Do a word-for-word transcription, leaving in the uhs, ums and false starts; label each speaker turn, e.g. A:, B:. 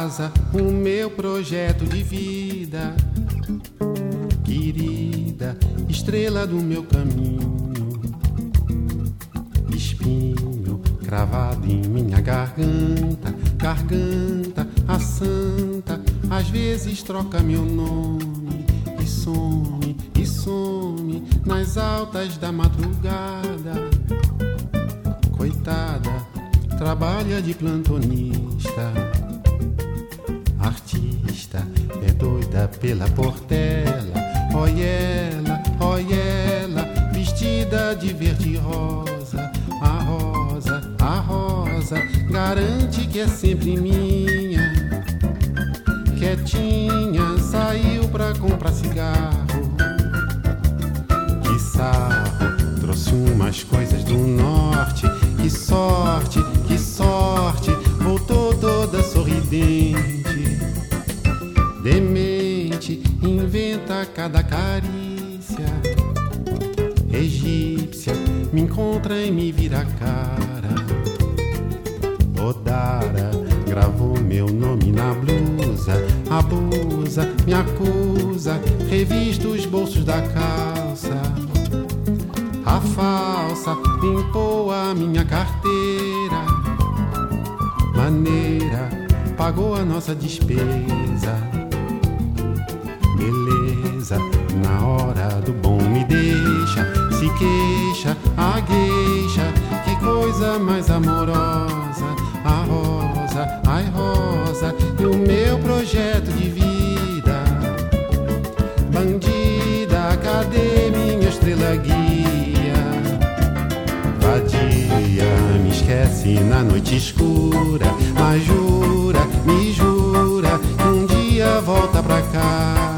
A: casa o meu projeto de vida. Querida, estrela do meu caminho, espinho cravado em minha garganta, garganta, a santa, às vezes troca meu nome e some, e some nas altas da madrugada. Coitada, trabalha de plantonista, artista, é doida pela portela. Olha ela, olha ela, vestida de verde e rosa. A rosa, a rosa, garante que é sempre minha. Quietinha, saiu pra comprar cigarro. Que sarro, trouxe umas coisas do norte. Que sorte, que sorte, voltou toda sorridente. Demente, inventa cada carícia. Egípcia, me encontra e me vira a cara. Odara, gravou meu nome na blusa. Abusa, me acusa, revista os bolsos da calça. A falsa limpou a minha carteira. Maneira, pagou a nossa despesa. Beleza, na hora do bom me deixa. Se queixa, a gueixa, que coisa mais amorosa. A rosa, ai rosa, e o meu projeto de vida. Bandida, cadê minha estrela guia? Vadia, me esquece na noite escura. Mas jura, me jura, que um dia volta pra cá.